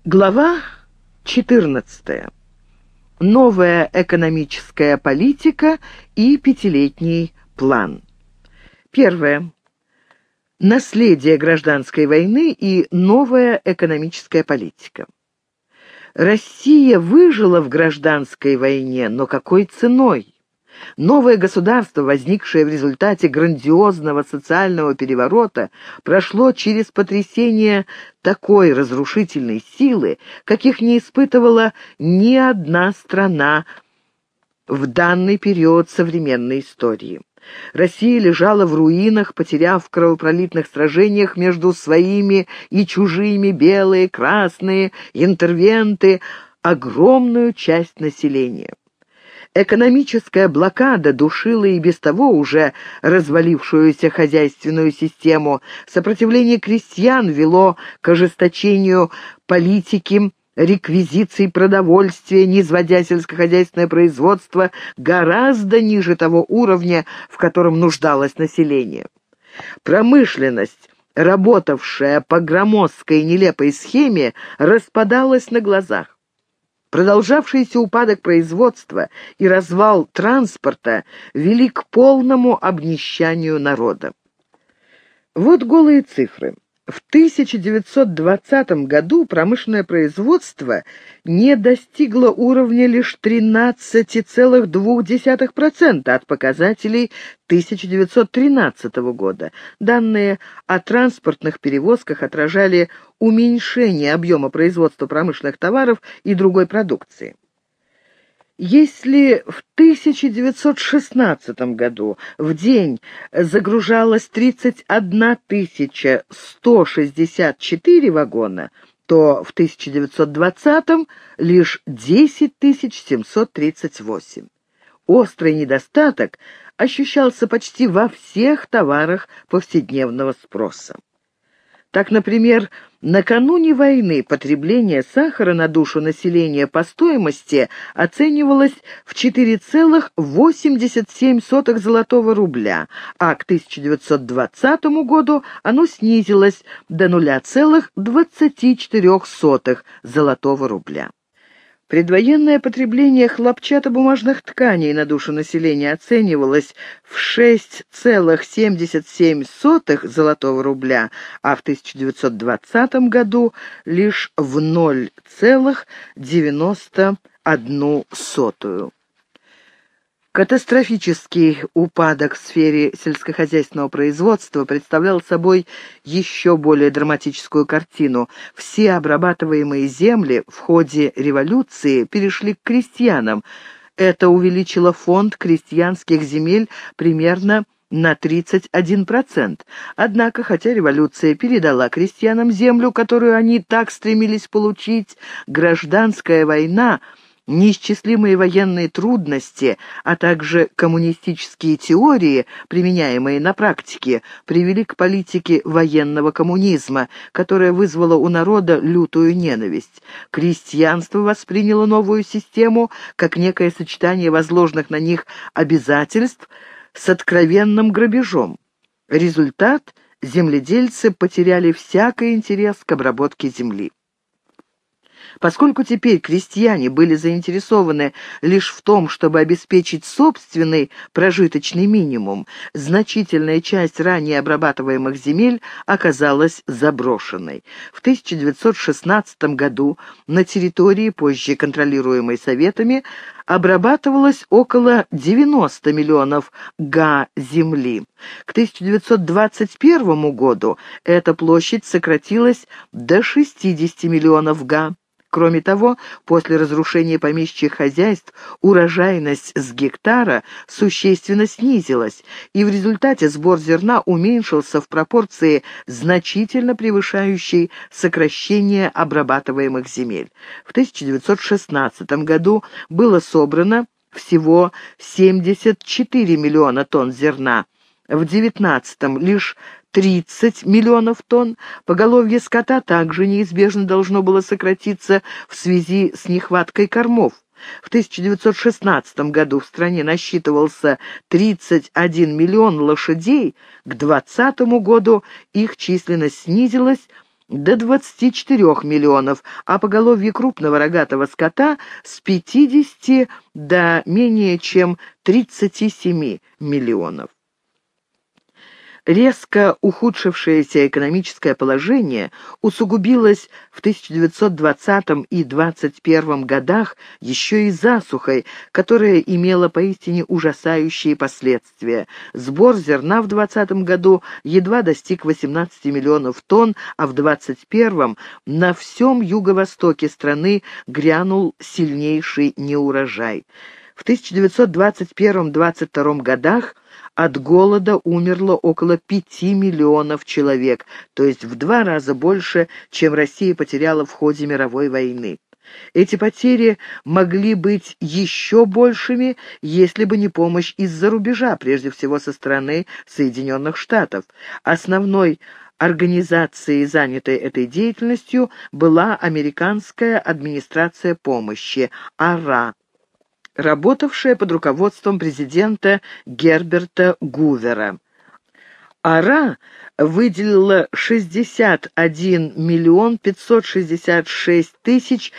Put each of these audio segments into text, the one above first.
Глава 14. Новая экономическая политика и пятилетний план. Первое. Наследие гражданской войны и новая экономическая политика. Россия выжила в гражданской войне, но какой ценой? Новое государство, возникшее в результате грандиозного социального переворота, прошло через потрясение такой разрушительной силы, каких не испытывала ни одна страна в данный период современной истории. Россия лежала в руинах, потеряв в кровопролитных сражениях между своими и чужими белые, красные, интервенты огромную часть населения. Экономическая блокада душила и без того уже развалившуюся хозяйственную систему. Сопротивление крестьян вело к ожесточению политики, реквизиций продовольствия, низводя сельскохозяйственное производство гораздо ниже того уровня, в котором нуждалось население. Промышленность, работавшая по громоздкой нелепой схеме, распадалась на глазах. Продолжавшийся упадок производства и развал транспорта вели к полному обнищанию народа. Вот голые цифры. В 1920 году промышленное производство не достигло уровня лишь 13,2% от показателей 1913 года. Данные о транспортных перевозках отражали уменьшение объема производства промышленных товаров и другой продукции. Если в 1916 году в день загружалось 31 164 вагона, то в 1920 лишь 10 738. Острый недостаток ощущался почти во всех товарах повседневного спроса. Так, например, накануне войны потребление сахара на душу населения по стоимости оценивалось в 4,87 золотого рубля, а к 1920 году оно снизилось до 0,24 золотого рубля. Предвоенное потребление хлопчатобумажных тканей на душу населения оценивалось в 6,77 золотого рубля, а в 1920 году лишь в 0,91. Катастрофический упадок в сфере сельскохозяйственного производства представлял собой еще более драматическую картину. Все обрабатываемые земли в ходе революции перешли к крестьянам. Это увеличило фонд крестьянских земель примерно на 31%. Однако, хотя революция передала крестьянам землю, которую они так стремились получить, гражданская война, неисчислимые военные трудности, а также коммунистические теории, применяемые на практике, привели к политике военного коммунизма, которая вызвала у народа лютую ненависть. Крестьянство восприняло новую систему как некое сочетание возложенных на них обязательств с откровенным грабежом. Результат – земледельцы потеряли всякий интерес к обработке земли. Поскольку теперь крестьяне были заинтересованы лишь в том, чтобы обеспечить собственный прожиточный минимум, значительная часть ранее обрабатываемых земель оказалась заброшенной. В 1916 году на территории, позже контролируемой Советами, обрабатывалось около 90 миллионов га земли. К 1921 году эта площадь сократилась до 60 миллионов га. Кроме того, после разрушения помещичьих хозяйств урожайность с гектара существенно снизилась, и в результате сбор зерна уменьшился в пропорции, значительно превышающей сокращение обрабатываемых земель. В 1916 году было собрано всего 74 миллиона тонн зерна, в 19-м лишь 30 миллионов тонн. Поголовье скота также неизбежно должно было сократиться в связи с нехваткой кормов. В 1916 году в стране насчитывался 31 миллион лошадей, к 2020 году их численность снизилась до 24 миллионов, а поголовье крупного рогатого скота с 50 до менее чем 37 миллионов. Резко ухудшившееся экономическое положение усугубилось в 1920 и 1921 годах еще и засухой, которая имела поистине ужасающие последствия. Сбор зерна в 2020 году едва достиг 18 миллионов тонн, а в 2021 на всем юго-востоке страны грянул сильнейший неурожай. В 1921-22 годах от голода умерло около 5 миллионов человек, то есть в 2 раза больше, чем Россия потеряла в ходе мировой войны. Эти потери могли быть еще большими, если бы не помощь из-за рубежа, прежде всего со стороны Соединенных Штатов. Основной организацией, занятой этой деятельностью, была Американская администрация помощи, АРА, работавшая под руководством президента Герберта Гувера. АРА выделила 61 миллион 566 тысяч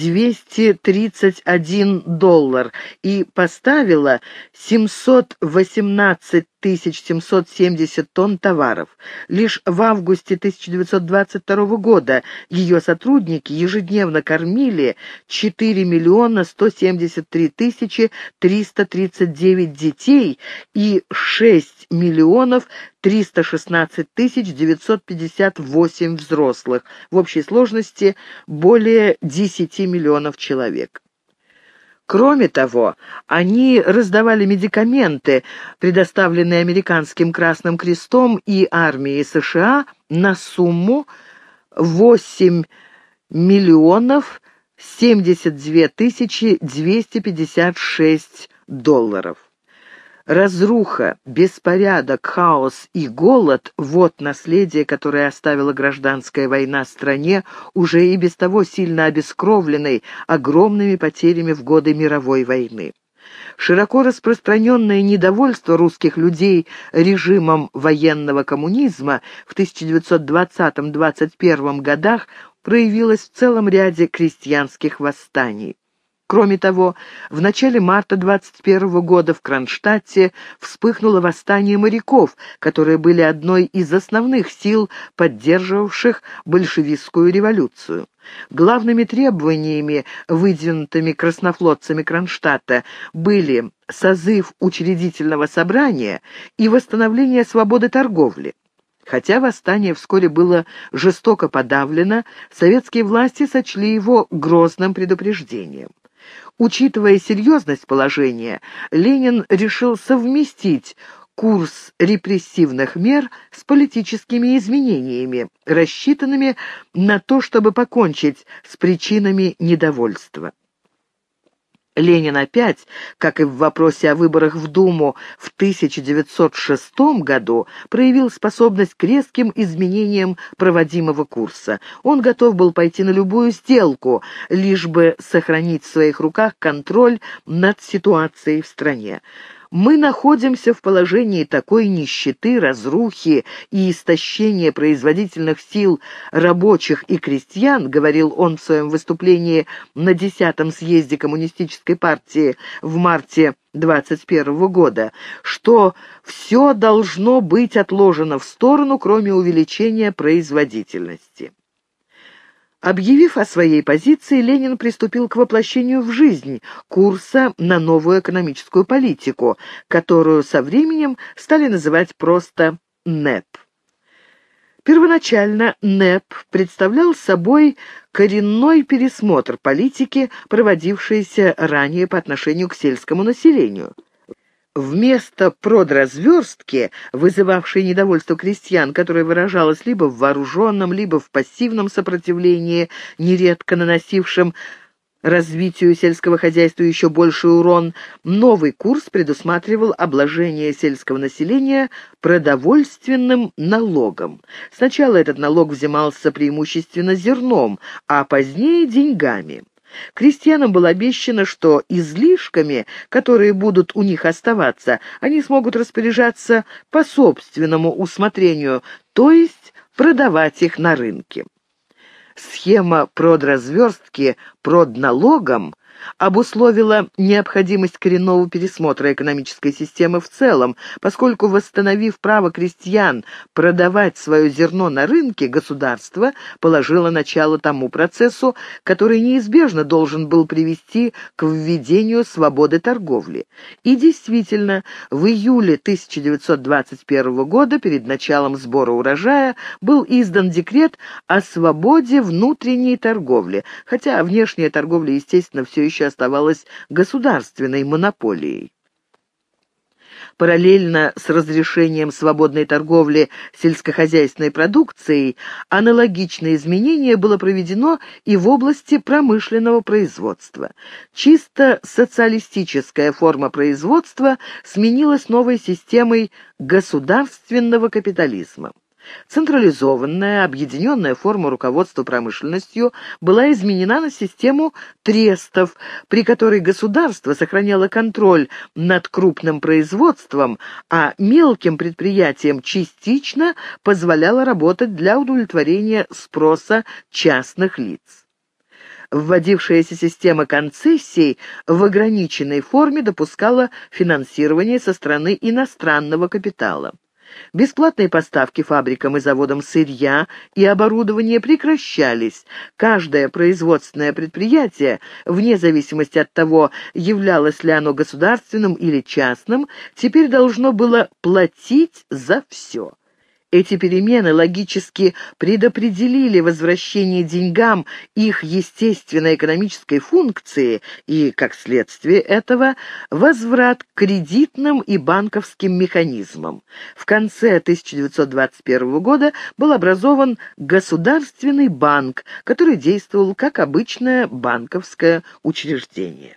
231 доллар и поставила 718 770 тонн товаров. Лишь в августе 1922 года ее сотрудники ежедневно кормили 4 миллиона 173 тысячи 339 детей и 6 миллионов 316 тысяч 958 взрослых, в общей сложности более 10 миллионов человек. Кроме того, они раздавали медикаменты, предоставленные Американским Красным Крестом и армией США, на сумму 8 миллионов 72 тысячи 256 долларов. Разруха, беспорядок, хаос и голод – вот наследие, которое оставила гражданская война стране, уже и без того сильно обескровленной огромными потерями в годы мировой войны. Широко распространенное недовольство русских людей режимом военного коммунизма в 1920-21 годах проявилось в целом ряде крестьянских восстаний. Кроме того, в начале марта 21 года в Кронштадте вспыхнуло восстание моряков, которые были одной из основных сил, поддерживавших большевистскую революцию. Главными требованиями, выдвинутыми краснофлотцами Кронштадта, были созыв учредительного собрания и восстановление свободы торговли. Хотя восстание вскоре было жестоко подавлено, советские власти сочли его грозным предупреждением. Учитывая серьезность положения, Ленин решил совместить курс репрессивных мер с политическими изменениями, рассчитанными на то, чтобы покончить с причинами недовольства. Ленин опять, как и в вопросе о выборах в Думу в 1906 году, проявил способность к резким изменениям проводимого курса. Он готов был пойти на любую сделку, лишь бы сохранить в своих руках контроль над ситуацией в стране. Мы находимся в положении такой нищеты, разрухи и истощения производительных сил рабочих и крестьян, говорил он в своем выступлении на 10-м съезде Коммунистической партии в марте 1921 года, что все должно быть отложено в сторону, кроме увеличения производительности. Объявив о своей позиции, Ленин приступил к воплощению в жизнь курса на новую экономическую политику, которую со временем стали называть просто НЭП. Первоначально НЭП представлял собой коренной пересмотр политики, проводившейся ранее по отношению к сельскому населению. Вместо продразверстки, вызывавшей недовольство крестьян, которое выражалось либо в вооруженном, либо в пассивном сопротивлении, нередко наносившем развитию сельского хозяйства еще больший урон, новый курс предусматривал обложение сельского населения продовольственным налогом. Сначала этот налог взимался преимущественно зерном, а позднее деньгами. Крестьянам было обещано, что излишками, которые будут у них оставаться, они смогут распоряжаться по собственному усмотрению, то есть продавать их на рынке. Схема продразверстки продналогом обусловила необходимость коренного пересмотра экономической системы в целом, поскольку, восстановив право крестьян продавать свое зерно на рынке, государство положило начало тому процессу, который неизбежно должен был привести к введению свободы торговли. И действительно, в июле 1921 года, перед началом сбора урожая, был издан декрет о свободе внутренней торговли, хотя внешняя торговля, естественно, все еще оставалась государственной монополией. Параллельно с разрешением свободной торговли сельскохозяйственной продукцией, аналогичное изменение было проведено и в области промышленного производства. Чисто социалистическая форма производства сменилась новой системой государственного капитализма. Централизованная, объединенная форма руководства промышленностью была изменена на систему трестов, при которой государство сохраняло контроль над крупным производством, а мелким предприятиям частично позволяло работать для удовлетворения спроса частных лиц. Вводившаяся система концессий в ограниченной форме допускала финансирование со стороны иностранного капитала. Бесплатные поставки фабрикам и заводам сырья и оборудования прекращались. Каждое производственное предприятие, вне зависимости от того, являлось ли оно государственным или частным, теперь должно было платить за все. Эти перемены логически предопределили возвращение деньгам их естественной экономической функции и, как следствие этого, возврат к кредитным и банковским механизмам. В конце 1921 года был образован Государственный банк, который действовал как обычное банковское учреждение.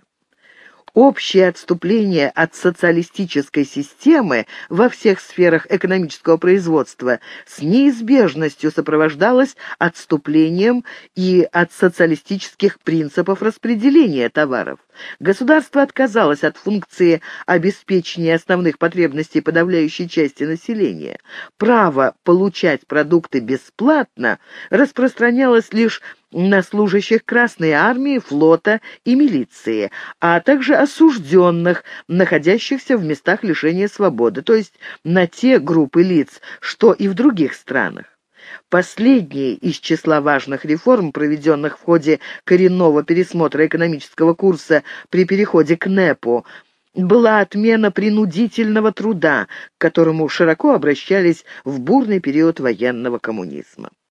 Общее отступление от социалистической системы во всех сферах экономического производства с неизбежностью сопровождалось отступлением и от социалистических принципов распределения товаров. Государство отказалось от функции обеспечения основных потребностей подавляющей части населения. Право получать продукты бесплатно распространялось лишь на служащих Красной армии, флота и милиции, а также осужденных, находящихся в местах лишения свободы, то есть на те группы лиц, что и в других странах. Последней из числа важных реформ, проведенных в ходе коренного пересмотра экономического курса при переходе к НЭПу, была отмена принудительного труда, к которому широко обращались в бурный период военного коммунизма.